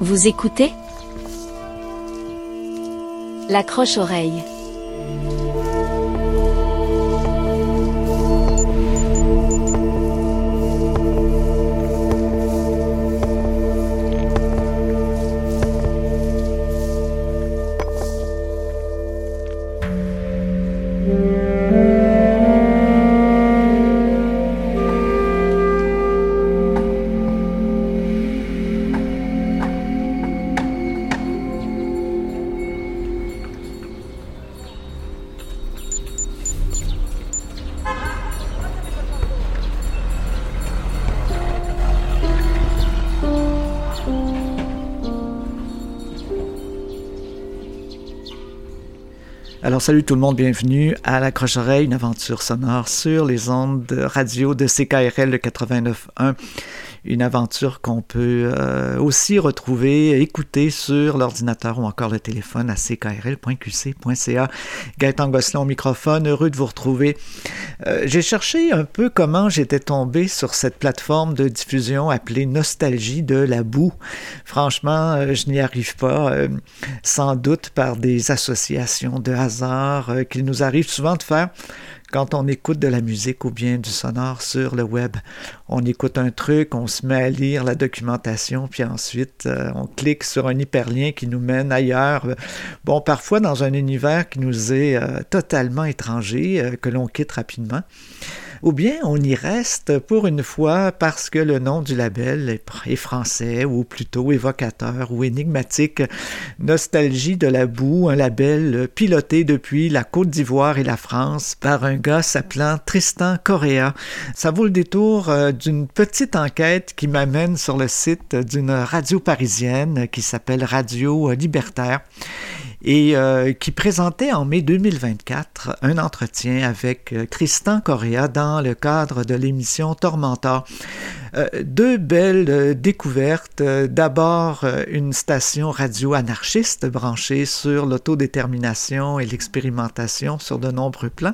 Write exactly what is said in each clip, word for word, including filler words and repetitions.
Vous écoutez L'accroche-oreille. Alors, salut tout le monde, bienvenue à l'Accroche-oreille, une aventure sonore sur les ondes de radio de C K R L quatre-vingt-neuf point un. Une aventure qu'on peut euh, aussi retrouver, écouter sur l'ordinateur ou encore le téléphone à c k r l point q c point c a. Gaëtan Gosselin au microphone, heureux de vous retrouver. Euh, j'ai cherché un peu comment j'étais tombé sur cette plateforme de diffusion appelée Nostalgie de la boue. Franchement, euh, je n'y arrive pas, euh, sans doute par des associations de hasard euh, qu'il nous arrive souvent de faire quand on écoute de la musique ou bien du sonore sur le web. On écoute un truc, on se met à lire la documentation, puis ensuite euh, on clique sur un hyperlien qui nous mène ailleurs. Bon, parfois dans un univers qui nous est euh, totalement étranger, euh, que l'on quitte rapidement. Ou bien on y reste pour une fois parce que le nom du label est français ou plutôt évocateur ou énigmatique. Nostalgie de la boue, un label piloté depuis la Côte d'Ivoire et la France par un gars s'appelant Tristan Correa. Ça vaut le détour euh, d'une petite enquête qui m'amène sur le site d'une radio parisienne qui s'appelle Radio Libertaire et euh, qui présentait en mai deux mille vingt-quatre un entretien avec euh, Tristan Correa dans le cadre de l'émission Tormentor. Euh, deux belles euh, découvertes. Euh, d'abord, euh, une station radio anarchiste branchée sur l'autodétermination et l'expérimentation sur de nombreux plans.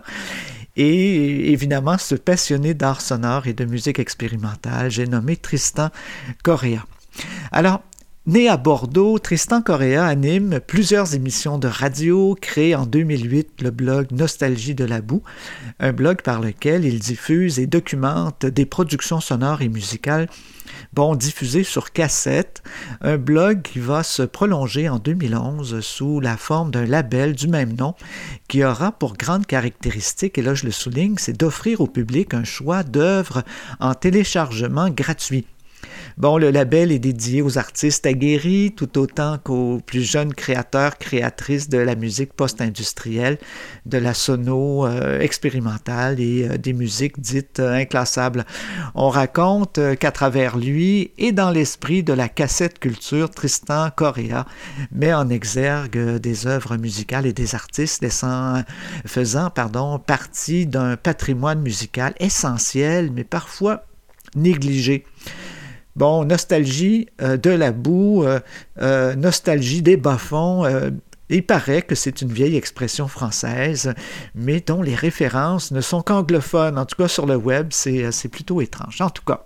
Et évidemment, ce passionné d'art sonore et de musique expérimentale, j'ai nommé Tristan Correa. Alors, né à Bordeaux, Tristan Correa anime plusieurs émissions de radio, crée en deux mille huit le blog Nostalgie de la boue, un blog par lequel il diffuse et documente des productions sonores et musicales, bon, diffusées sur cassette, un blog qui va se prolonger en deux mille onze sous la forme d'un label du même nom qui aura pour grande caractéristique, et là je le souligne, c'est d'offrir au public un choix d'œuvres en téléchargement gratuit. Bon, le label est dédié aux artistes aguerris, tout autant qu'aux plus jeunes créateurs, créatrices de la musique post-industrielle, de la sono euh, expérimentale et euh, des musiques dites euh, inclassables. On raconte euh, qu'à travers lui et dans l'esprit de la cassette culture, Tristan Correa met en exergue euh, des œuvres musicales et des artistes laissant, faisant pardon, partie d'un patrimoine musical essentiel, mais parfois négligé. Bon, nostalgie euh, de la boue, euh, euh, nostalgie des bas-fonds. Euh, il paraît que c'est une vieille expression française, mais dont les références ne sont qu'anglophones. En tout cas, sur le web, c'est, c'est plutôt étrange. En tout cas,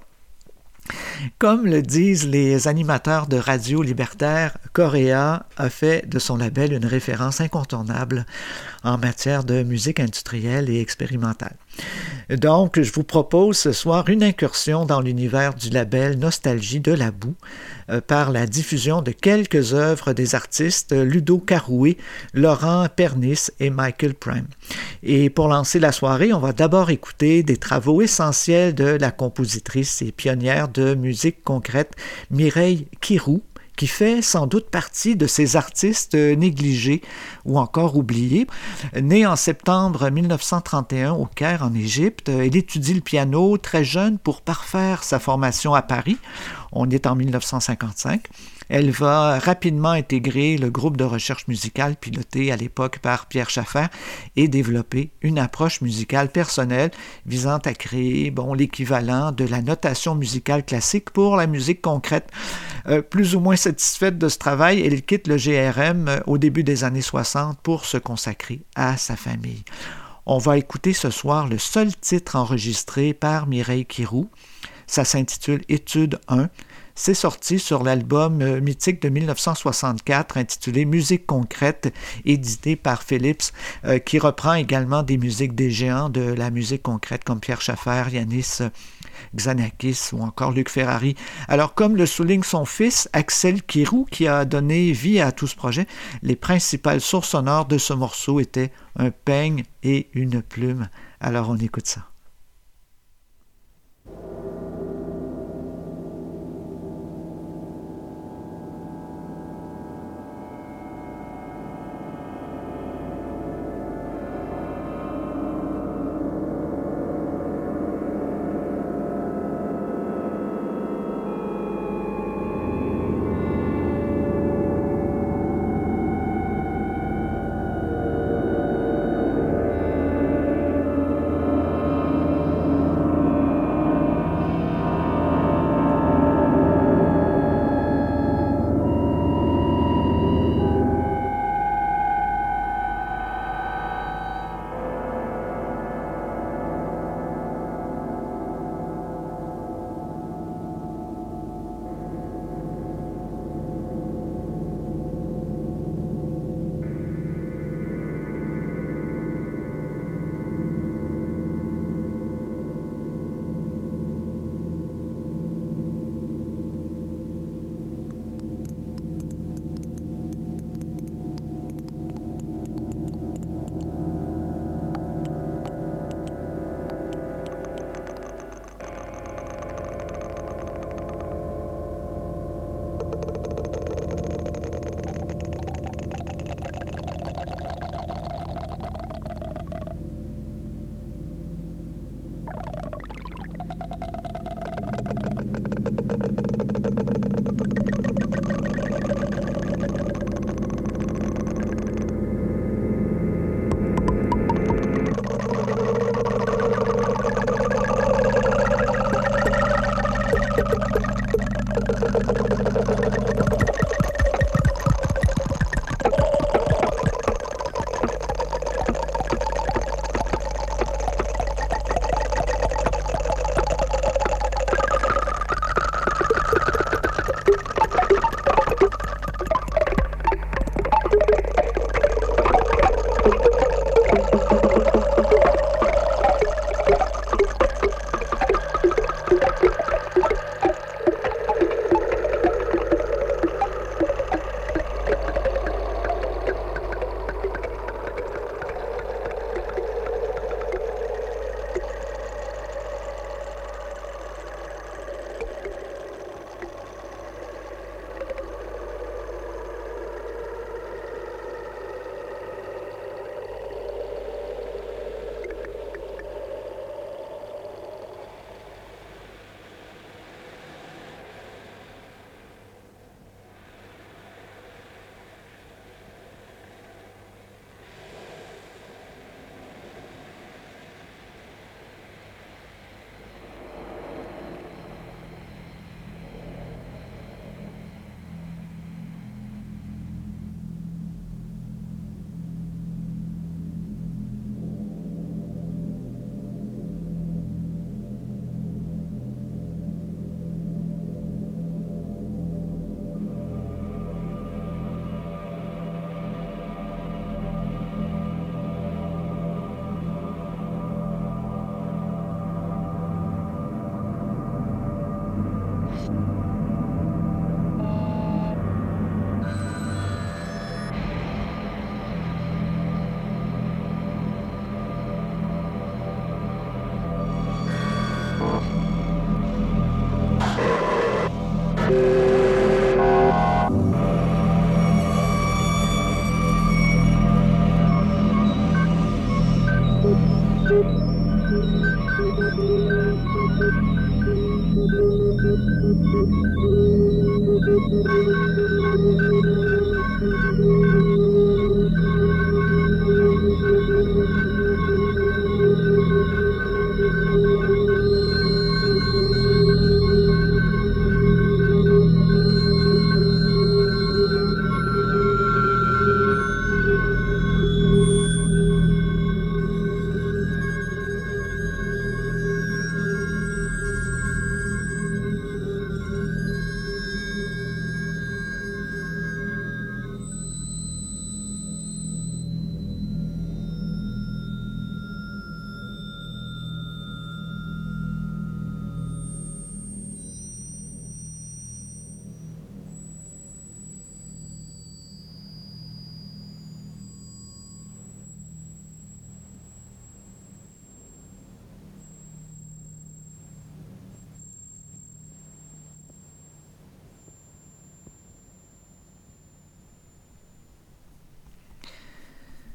comme le disent les animateurs de Radio Libertaire, Correa a fait de son label une référence incontournable en matière de musique industrielle et expérimentale. Donc, je vous propose ce soir une incursion dans l'univers du label Nostalgie de la boue euh, par la diffusion de quelques œuvres des artistes Ludo Caroué, Laurent Pernis et Michael Prime. Et pour lancer la soirée, on va d'abord écouter des travaux essentiels de la compositrice et pionnière de musique concrète Mireille Kirou, qui fait sans doute partie de ces artistes négligés ou encore oubliés. Née en septembre mille neuf cent trente et un au Caire, en Égypte, elle étudie le piano très jeune pour parfaire sa formation à Paris. On est en mille neuf cent cinquante-cinq. Elle va rapidement intégrer le groupe de recherche musicale piloté à l'époque par Pierre Schaeffer et développer une approche musicale personnelle visant à créer bon, l'équivalent de la notation musicale classique pour la musique concrète. Euh, plus ou moins satisfaite de ce travail, elle quitte le G R M au début des années soixante pour se consacrer à sa famille. On va écouter ce soir le seul titre enregistré par Mireille Kirou. Ça s'intitule Étude un. C'est sorti sur l'album euh, mythique de mille neuf cent soixante-quatre intitulé Musique concrète, édité par Philips, euh, qui reprend également des musiques des géants de la musique concrète comme Pierre Schaeffer, Yanis Xenakis ou encore Luc Ferrari. Alors, comme le souligne son fils, Axel Kirou, qui a donné vie à tout ce projet, les principales sources sonores de ce morceau étaient un peigne et une plume. Alors, on écoute ça.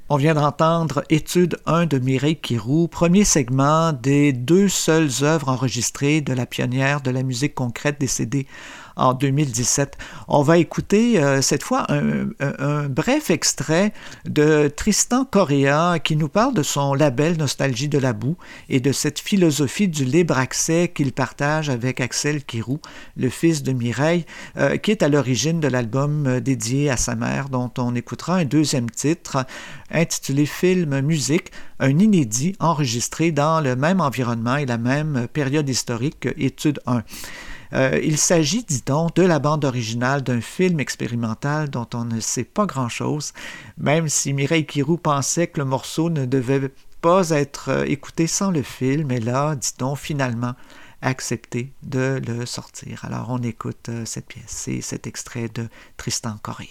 On vient d'entendre Étude un de Mireille Kirou, premier segment des deux seules œuvres enregistrées de la pionnière de la musique concrète décédée en deux mille dix-sept. On va écouter euh, cette fois un, un, un bref extrait de Tristan Correa qui nous parle de son label Nostalgie de la boue et de cette philosophie du libre accès qu'il partage avec Axel Kirou, le fils de Mireille, euh, qui est à l'origine de l'album euh, dédié à sa mère, dont on écoutera un deuxième titre intitulé Film Musique, un inédit enregistré dans le même environnement et la même période historique que Étude un. Euh, il s'agit, dit-on, de la bande originale d'un film expérimental dont on ne sait pas grand-chose, même si Mireille Kirou pensait que le morceau ne devait pas être écouté sans le film, elle a, dit-on, finalement accepté de le sortir. Alors on écoute cette pièce et cet extrait de Tristan Correa.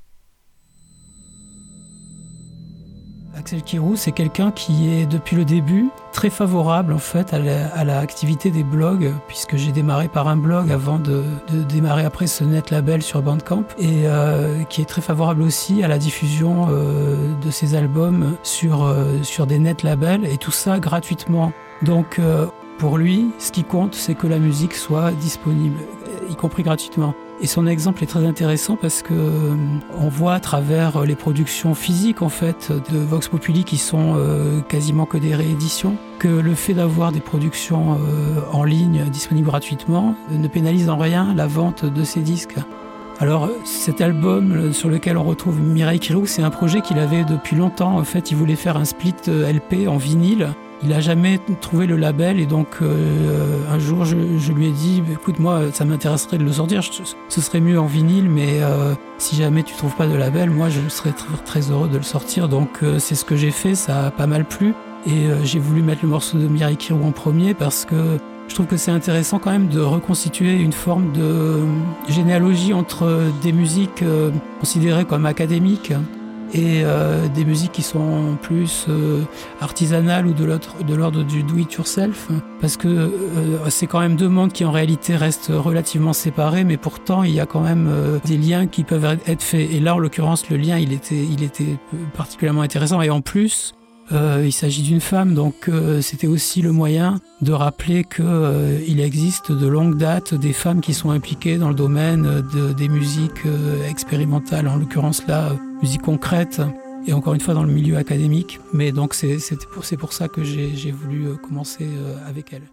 Axel Kirou, c'est quelqu'un qui est depuis le début très favorable en fait à la, à l'activité des blogs, puisque j'ai démarré par un blog avant de, de démarrer après ce net label sur Bandcamp, et euh, qui est très favorable aussi à la diffusion euh, de ses albums sur, euh, sur des net labels, et tout ça gratuitement. Donc euh, pour lui, ce qui compte, c'est que la musique soit disponible, y compris gratuitement. Et son exemple est très intéressant parce que euh, on voit à travers les productions physiques en fait de Vox Populi qui sont euh, quasiment que des rééditions, que le fait d'avoir des productions euh, en ligne disponibles gratuitement ne pénalise en rien la vente de ces disques. Alors cet album sur lequel on retrouve Mireille Kirou, c'est un projet qu'il avait depuis longtemps. En fait, il voulait faire un split L P en vinyle. Il n'a jamais trouvé le label et donc euh, un jour je, je lui ai dit écoute, moi ça m'intéresserait de le sortir, je, ce serait mieux en vinyle, mais euh, si jamais tu trouves pas de label, moi je serais très, très heureux de le sortir. Donc euh, c'est ce que j'ai fait, ça a pas mal plu et euh, j'ai voulu mettre le morceau de Mireille Kirou en premier parce que je trouve que c'est intéressant quand même de reconstituer une forme de généalogie entre des musiques euh, considérées comme académiques et euh, des musiques qui sont plus euh, artisanales ou de, l'autre, de l'ordre du do-it-yourself, parce que euh, c'est quand même deux mondes qui en réalité restent relativement séparés, mais pourtant il y a quand même euh, des liens qui peuvent être faits. Et là, en l'occurrence, le lien, il était, il était particulièrement intéressant. Et en plus, euh, il s'agit d'une femme, donc euh, c'était aussi le moyen de rappeler qu'il euh, existe de longue date des femmes qui sont impliquées dans le domaine de, des musiques euh, expérimentales, en l'occurrence là, musique concrète, et encore une fois dans le milieu académique. Mais donc c'est, c'est, pour, c'est pour ça que j'ai, j'ai voulu commencer avec elle.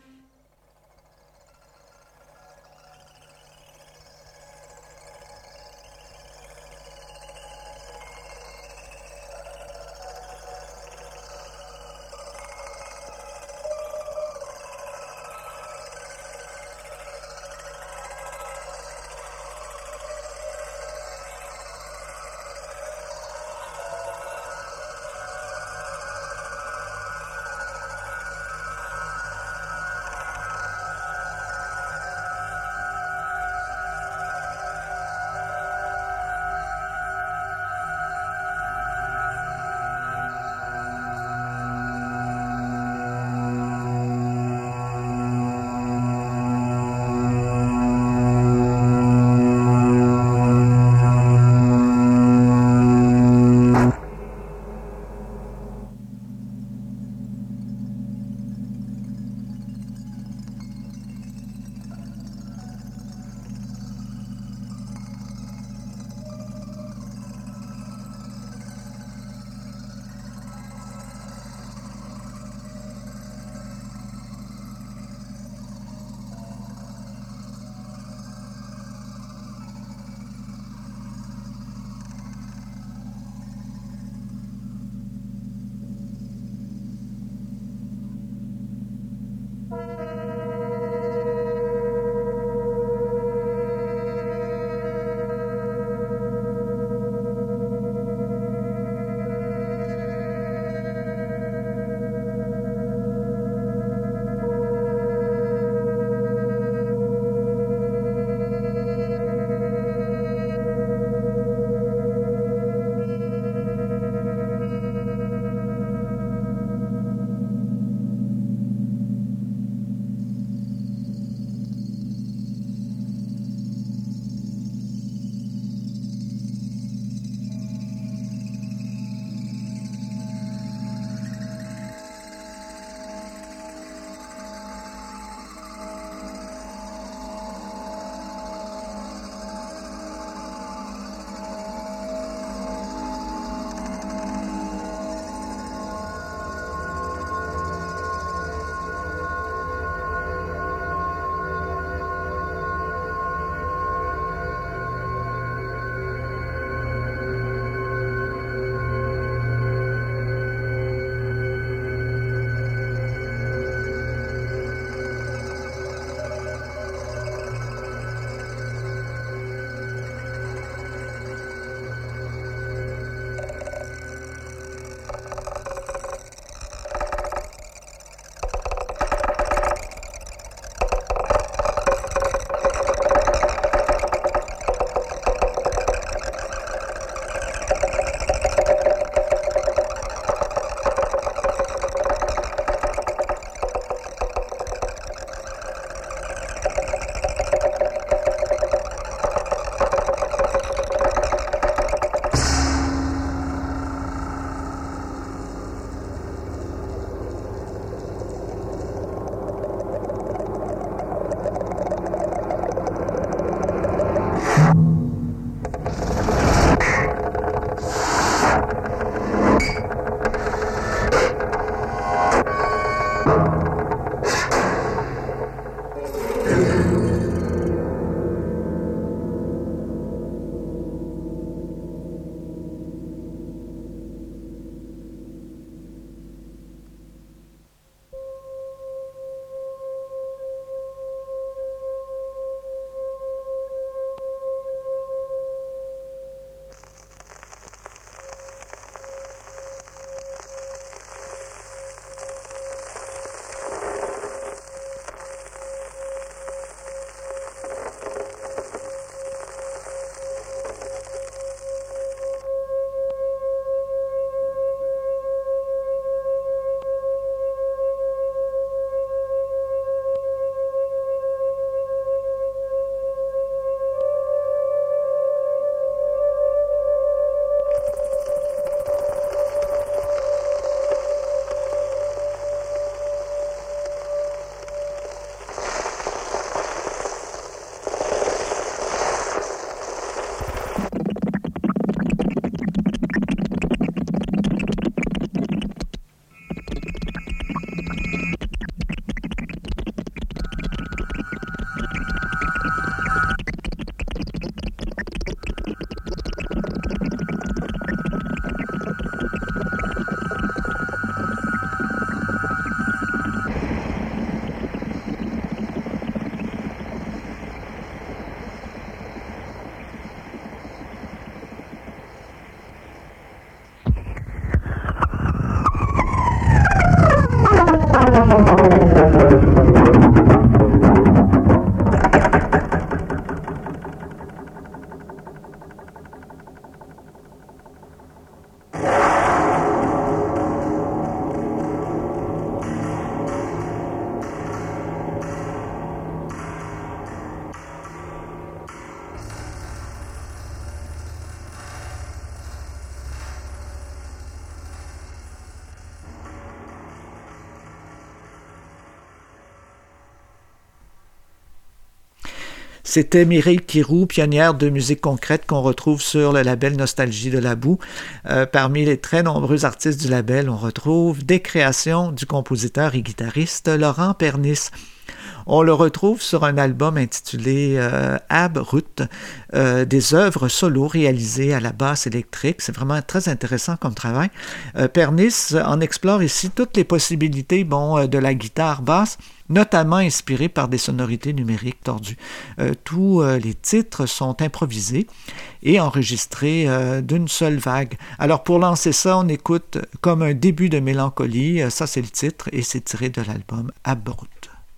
C'était Mireille Kirou, pionnière de musique concrète qu'on retrouve sur le label Nostalgie de la Boue. Euh, parmi les très nombreux artistes du label, on retrouve des créations du compositeur et guitariste Laurent Pernis. On le retrouve sur un album intitulé euh, Ab Ruth, euh, des œuvres solo réalisées à la basse électrique. C'est vraiment très intéressant comme travail. Euh, Pernis en explore ici toutes les possibilités bon, euh, de la guitare basse, notamment inspirée par des sonorités numériques tordues. Euh, tous euh, les titres sont improvisés et enregistrés euh, d'une seule vague. Alors pour lancer ça, on écoute Comme un début de mélancolie. Euh, ça c'est le titre et c'est tiré de l'album Ab Ruth.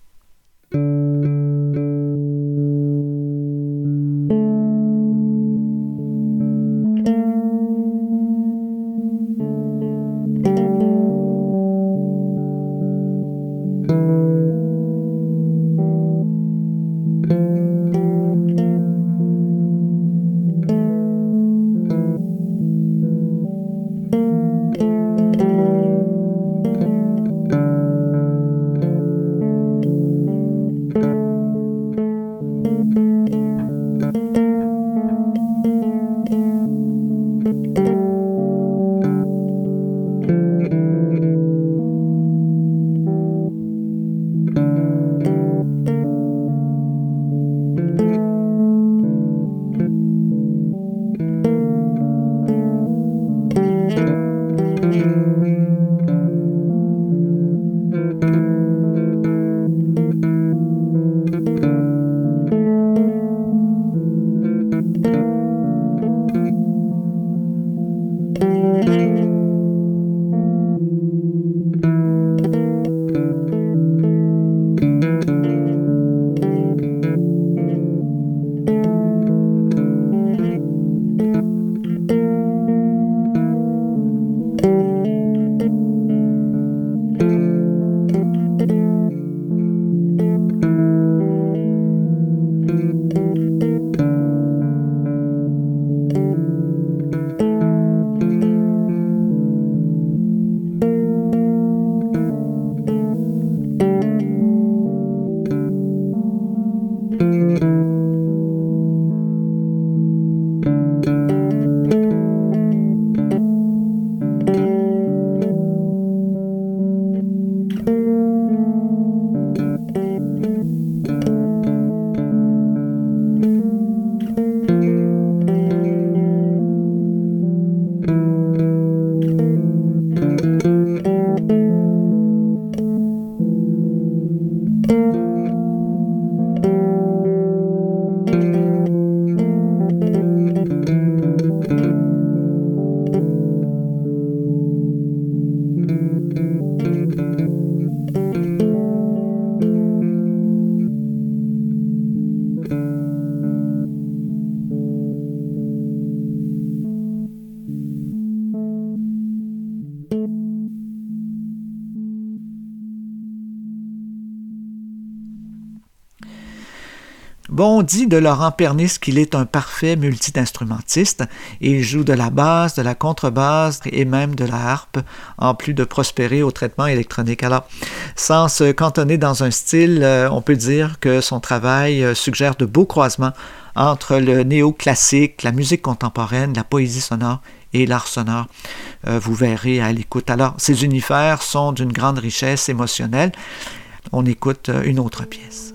Bon, on dit de Laurent Pernis qu'il est un parfait multi-instrumentiste. Il joue de la basse, de la contrebasse et même de la harpe, en plus de prospérer au traitement électronique. Alors, sans se cantonner dans un style, on peut dire que son travail suggère de beaux croisements entre le néoclassique, la musique contemporaine, la poésie sonore et l'art sonore. Euh, vous verrez à l'écoute. Alors, ces univers sont d'une grande richesse émotionnelle. On écoute une autre pièce.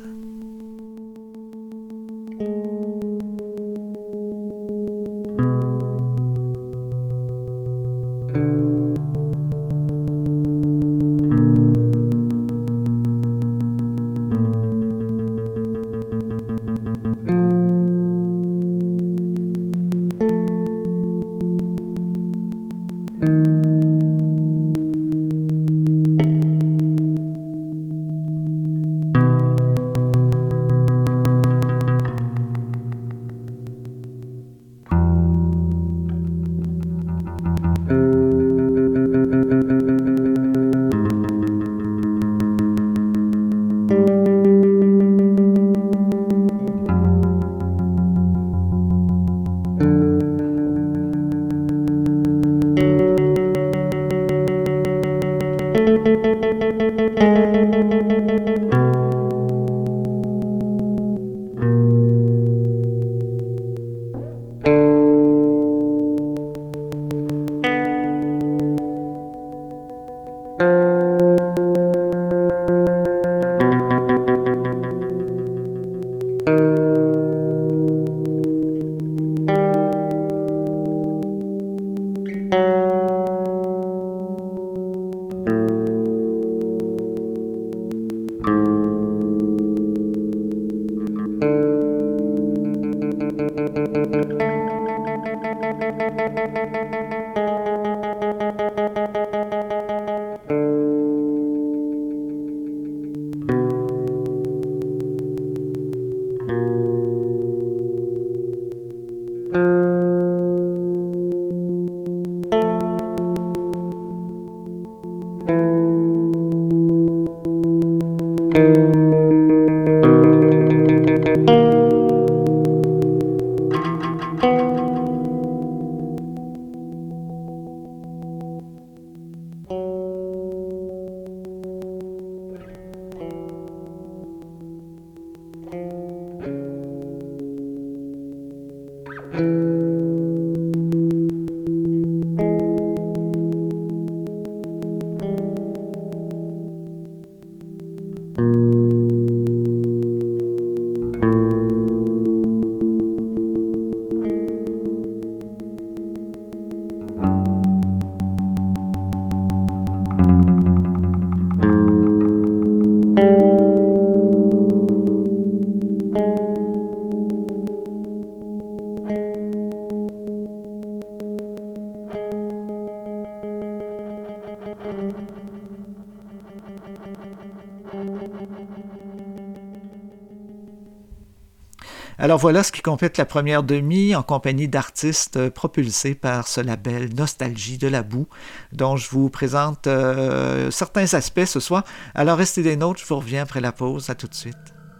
Alors voilà ce qui complète la première demi en compagnie d'artistes propulsés par ce label Nostalgie de la boue, dont je vous présente euh, certains aspects ce soir. Alors restez des nôtres, je vous reviens après la pause. À tout de suite.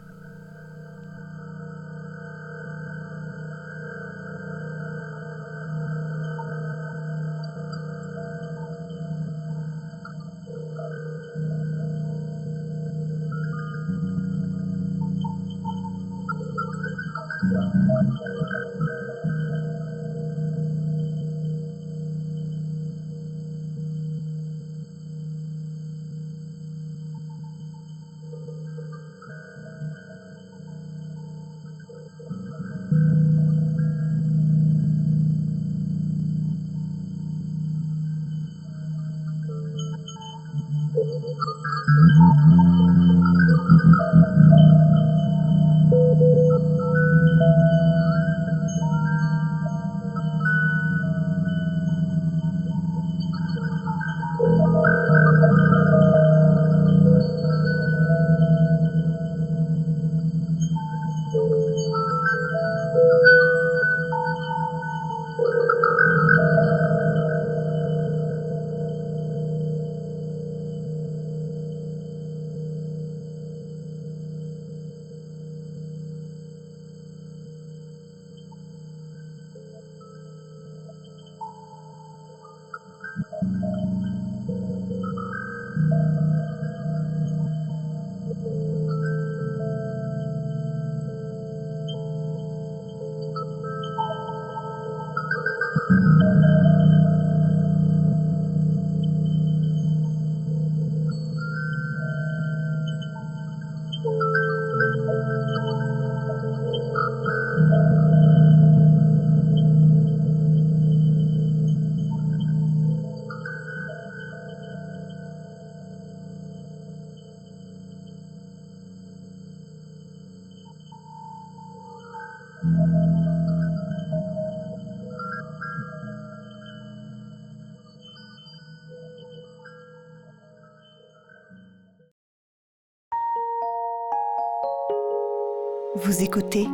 Vous écoutez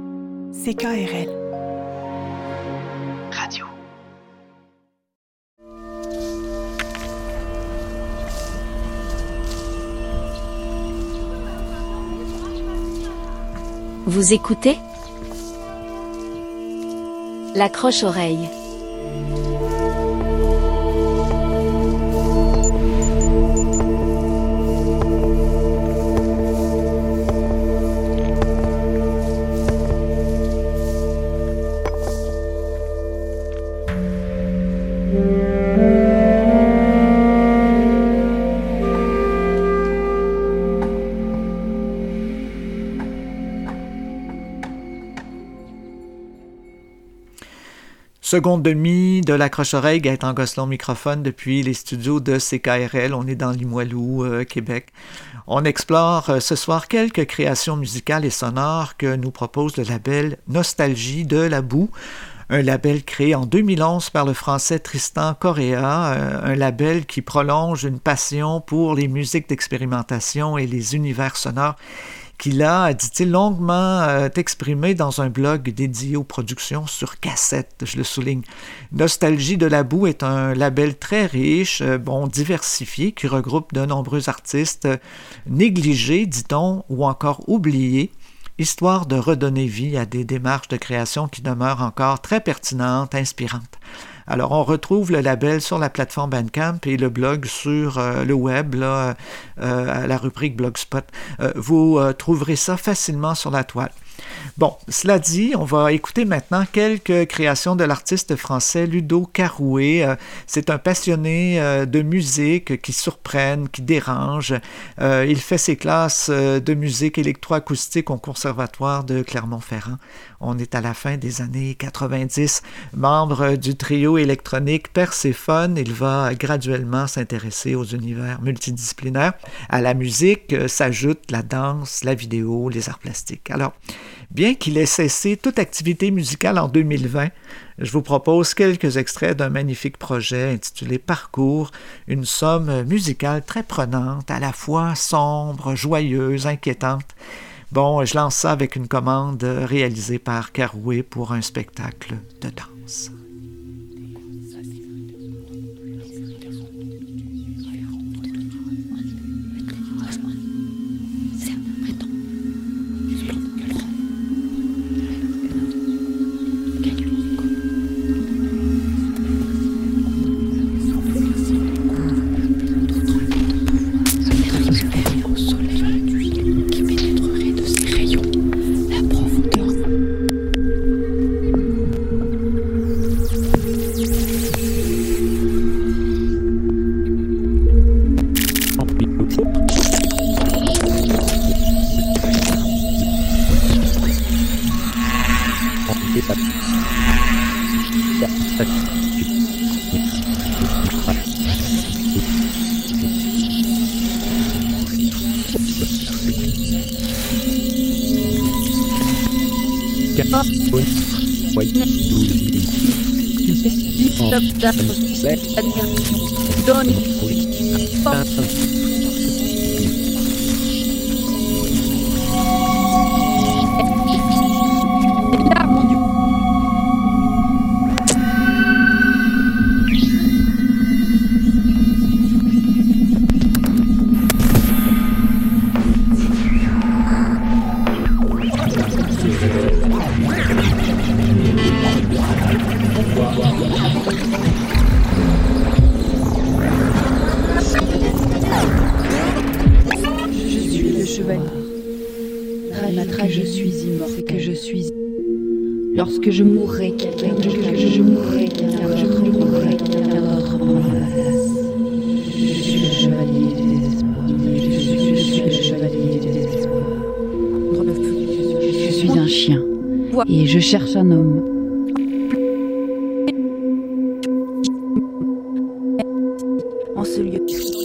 C K R L Radio. Vous écoutez L'accroche-oreille. Seconde demi de l'accroche-oreille, Gaëtan Gosselin microphone depuis les studios de C K R L. On est dans Limoilou, euh, Québec. On explore euh, ce soir quelques créations musicales et sonores que nous propose le label Nostalgie de la boue, un label créé en deux mille onze par le français Tristan Correa, euh, un label qui prolonge une passion pour les musiques d'expérimentation et les univers sonores qu'il a, dit-il, longuement euh, exprimé dans un blog dédié aux productions sur cassette, je le souligne. Nostalgie de la boue est un label très riche, euh, bon, diversifié, qui regroupe de nombreux artistes euh, négligés, dit-on, ou encore oubliés, histoire de redonner vie à des démarches de création qui demeurent encore très pertinentes, inspirantes. Alors, on retrouve le label sur la plateforme Bandcamp et le blog sur euh, le web, là, euh, à la rubrique Blogspot. Euh, vous euh, trouverez ça facilement sur la toile. Bon, cela dit, on va écouter maintenant quelques créations de l'artiste français Ludo Carouet. Euh, c'est un passionné euh, de musique qui surprenne, qui dérange. Euh, il fait ses classes euh, de musique électroacoustique au Conservatoire de Clermont-Ferrand. On est à la fin des années quatre-vingt-dix. Membre du trio électronique Perséphone, il va graduellement s'intéresser aux univers multidisciplinaires. À la musique euh, s'ajoute la danse, la vidéo, les arts plastiques. Alors, bien qu'il ait cessé toute activité musicale en deux mille vingt, je vous propose quelques extraits d'un magnifique projet intitulé Parcours, une somme musicale très prenante, à la fois sombre, joyeuse, inquiétante. Bon, je lance ça avec une commande réalisée par Carouet pour un spectacle de danse. Lorsque je mourrai, quelqu'un que je mourrai, quelqu'un que je mourrai, quelqu'un d'autre prend ma place. Je suis le chevalier du désespoir. Je suis, je suis le chevalier du désespoir. Je suis un chien et je cherche un homme. En ce lieu.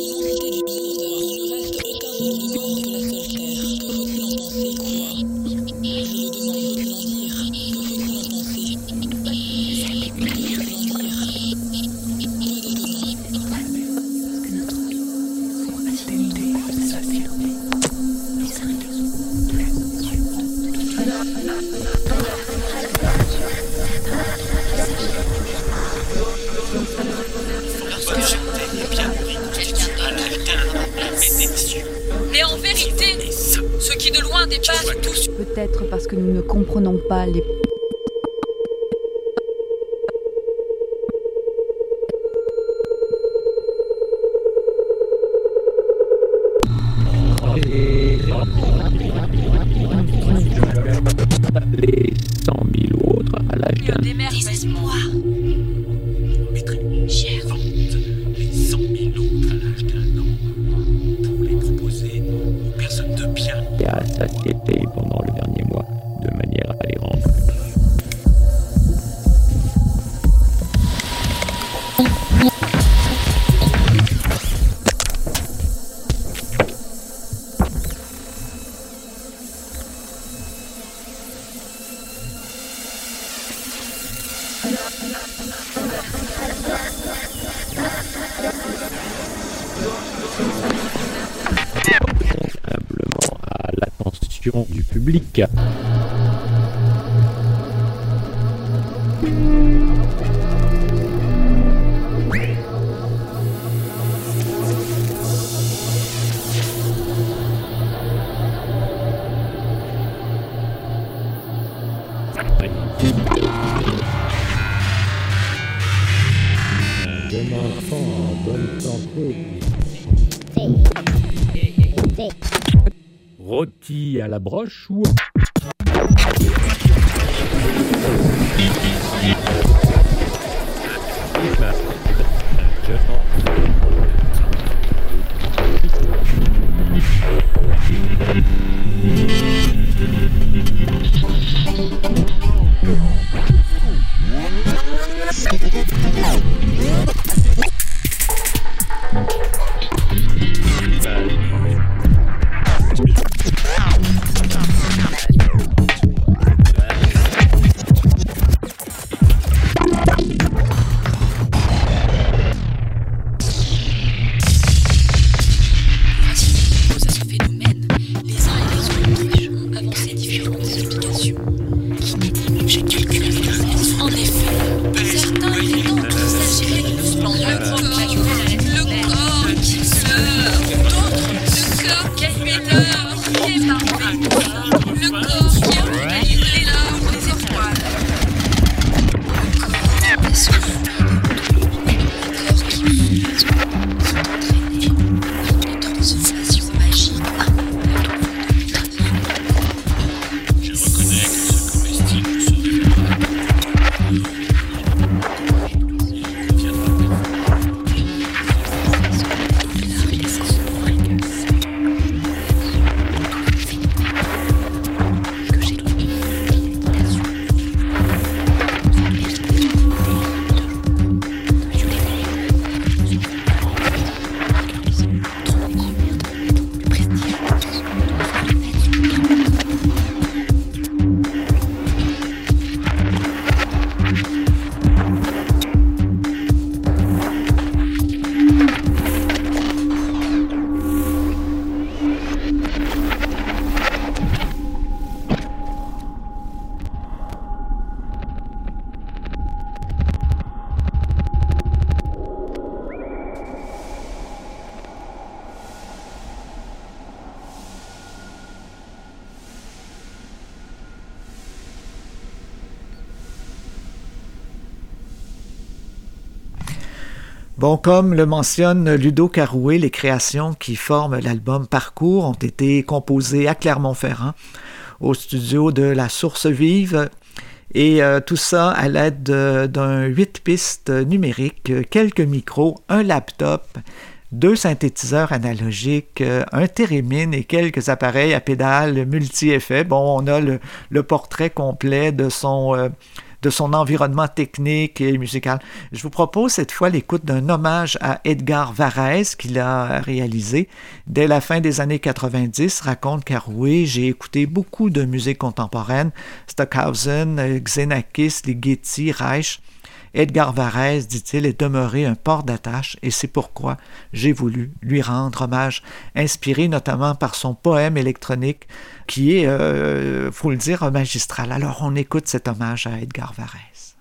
Peut-être parce que nous ne comprenons pas les... Les cent mille autres à l'âge d'un désespoir. Cher. Les cent mille autres à l'âge d'un an pour les proposer aux personnes de bien et à satiété pendant le dernier mois de manière à les rendre. Simplement à l'attention question du public. Un enfant en bonne santé. Rôti à la broche ou... Bon, comme le mentionne Ludo Carouet, les créations qui forment l'album Parcours ont été composées à Clermont-Ferrand, au studio de La Source Vive, et euh, tout ça à l'aide de, d'un huit pistes numériques, quelques micros, un laptop, deux synthétiseurs analogiques, un thérémine et quelques appareils à pédales multi-effets. Bon, on a le, le portrait complet de son... Euh, de son environnement technique et musical. Je vous propose cette fois l'écoute d'un hommage à Edgar Varèse qu'il a réalisé dès la fin des années quatre-vingt-dix, raconte Carouet. J'ai écouté beaucoup de musique contemporaine, Stockhausen, Xenakis, Ligeti, Reich. Edgar Varèse, dit-il, est demeuré un port d'attache et c'est pourquoi j'ai voulu lui rendre hommage, inspiré notamment par son poème électronique qui est, euh, faut le dire, magistral. Alors on écoute cet hommage à Edgar Varèse.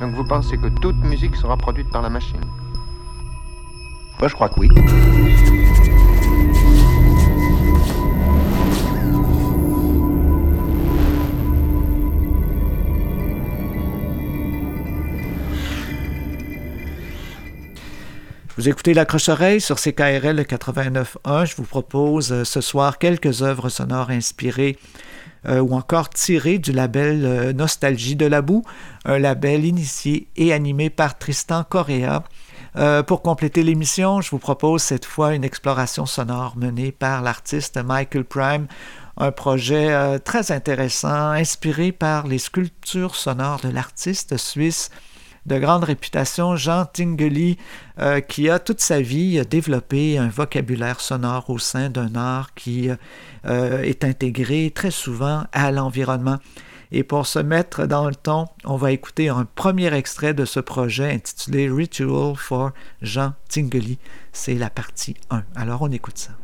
Donc vous pensez que toute musique sera produite par la machine? Moi, je crois que oui. Vous écoutez l'Accroche-Oreille sur C K R L quatre-vingt-neuf point un. Je vous propose euh, ce soir quelques œuvres sonores inspirées euh, ou encore tirées du label euh, Nostalgie de la Boue, un label initié et animé par Tristan Correa. Euh, pour compléter l'émission, je vous propose cette fois une exploration sonore menée par l'artiste Michael Prime, un projet euh, très intéressant, inspiré par les sculptures sonores de l'artiste suisse de grande réputation, Jean Tinguely, euh, qui a toute sa vie développé un vocabulaire sonore au sein d'un art qui euh, est intégré très souvent à l'environnement. Et pour se mettre dans le ton, on va écouter un premier extrait de ce projet intitulé Ritual for Jean Tinguely. C'est la partie un. Alors on écoute ça.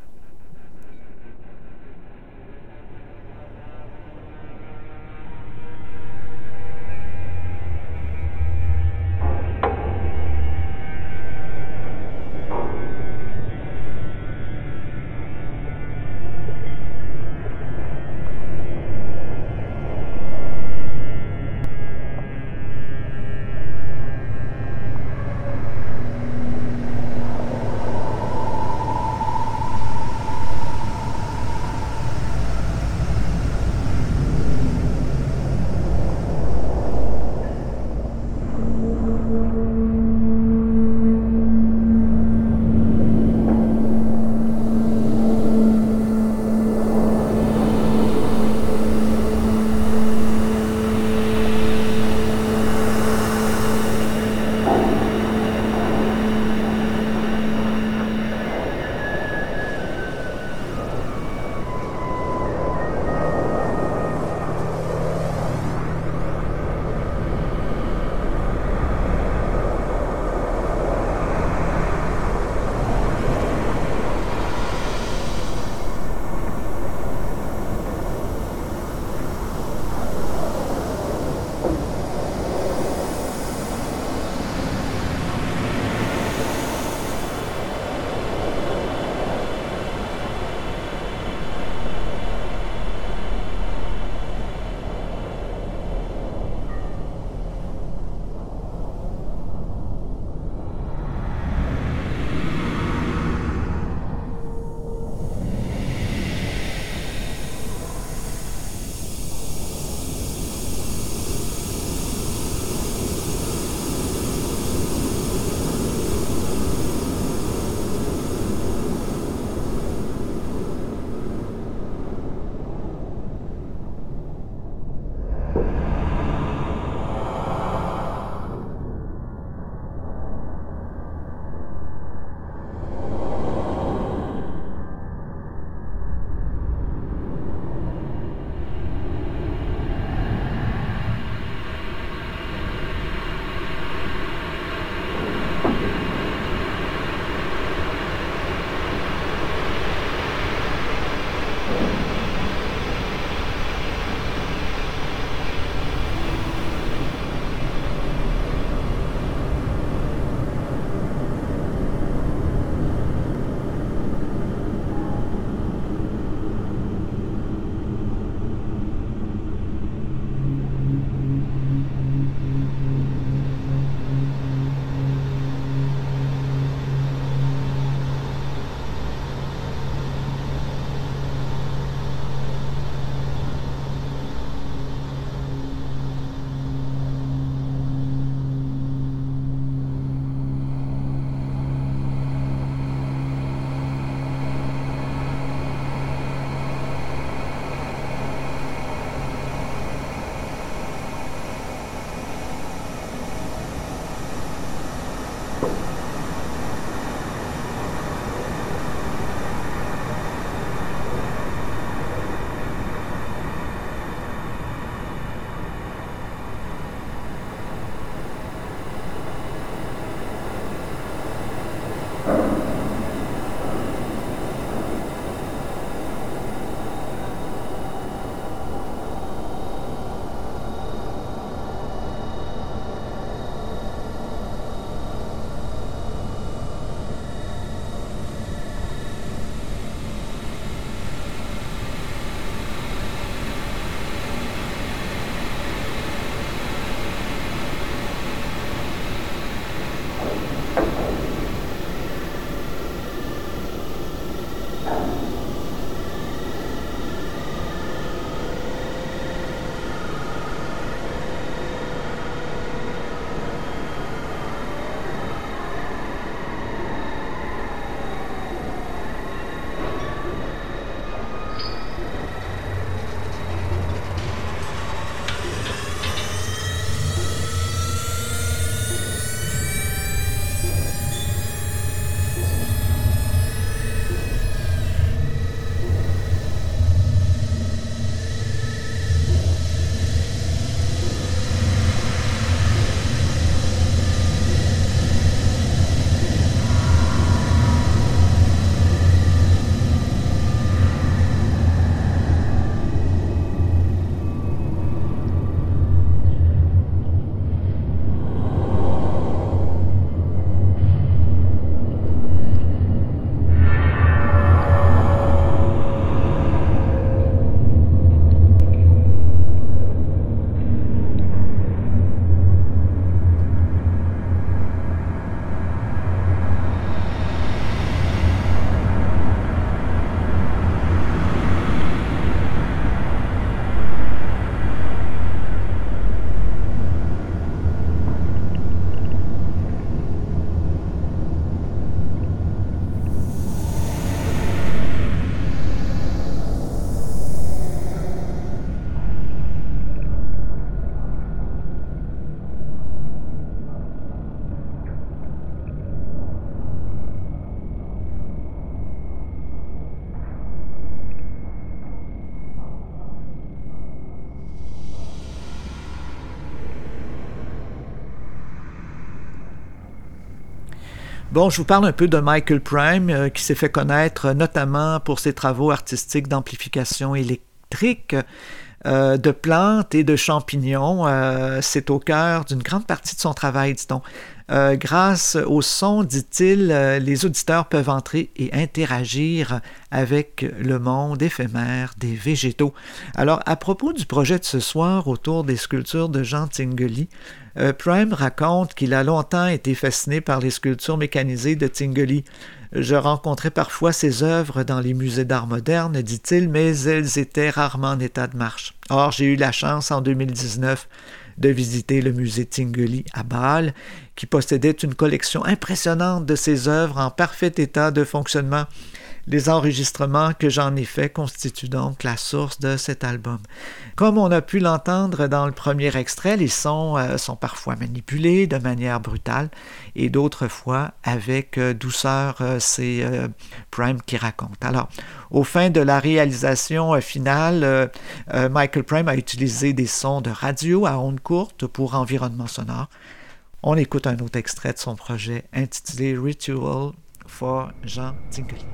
Bon, je vous parle un peu de Michael Prime, euh, qui s'est fait connaître euh, notamment pour ses travaux artistiques d'amplification électrique, euh, de plantes et de champignons. Euh, c'est au cœur d'une grande partie de son travail, dit-on. Euh, grâce au son, dit-il, euh, les auditeurs peuvent entrer et interagir avec le monde éphémère des végétaux. Alors, à propos du projet de ce soir autour des sculptures de Jean Tinguely, euh, Prime raconte qu'il a longtemps été fasciné par les sculptures mécanisées de Tinguely. Je rencontrais parfois ses œuvres dans les musées d'art moderne, dit-il, mais elles étaient rarement en état de marche. Or, j'ai eu la chance en deux mille dix-neuf de visiter le musée Tinguely à Bâle, qui possédait une collection impressionnante de ses œuvres en parfait état de fonctionnement. Les enregistrements que j'en ai faits constituent donc la source de cet album. Comme on a pu l'entendre dans le premier extrait, les sons euh, sont parfois manipulés de manière brutale et d'autres fois avec euh, douceur. Euh, c'est euh, Prime qui raconte. Alors, au fin de la réalisation euh, finale, euh, euh, Michael Prime a utilisé des sons de radio à ondes courtes pour environnement sonore. On écoute un autre extrait de son projet intitulé Ritual for Jean Tinguely.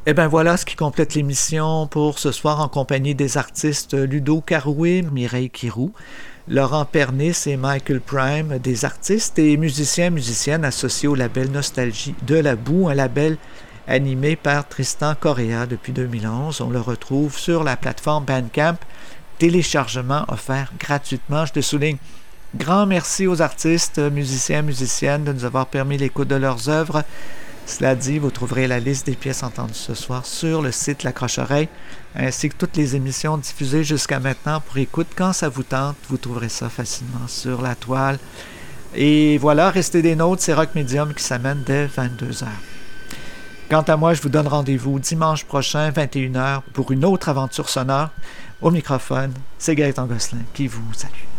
Et bien voilà ce qui complète l'émission pour ce soir en compagnie des artistes Ludo Caroué, Mireille Kirou, Laurent Pernis et Michael Prime, des artistes et musiciens et musiciennes associés au label Nostalgie de la Boue, un label animé par Tristan Correa depuis deux mille onze. On le retrouve sur la plateforme Bandcamp, téléchargement offert gratuitement. Je te souligne, grand merci aux artistes, musiciens et musiciennes de nous avoir permis l'écoute de leurs œuvres. Cela dit, vous trouverez la liste des pièces entendues ce soir sur le site La Croche-Oreille, ainsi que toutes les émissions diffusées jusqu'à maintenant pour écoute quand ça vous tente. Vous trouverez ça facilement sur la toile. Et voilà, restez des nôtres, c'est Rock Medium qui s'amène dès vingt-deux heures. Quant à moi, je vous donne rendez-vous dimanche prochain, vingt et une heures, pour une autre aventure sonore. Au microphone, c'est Gaëtan Gosselin qui vous salue.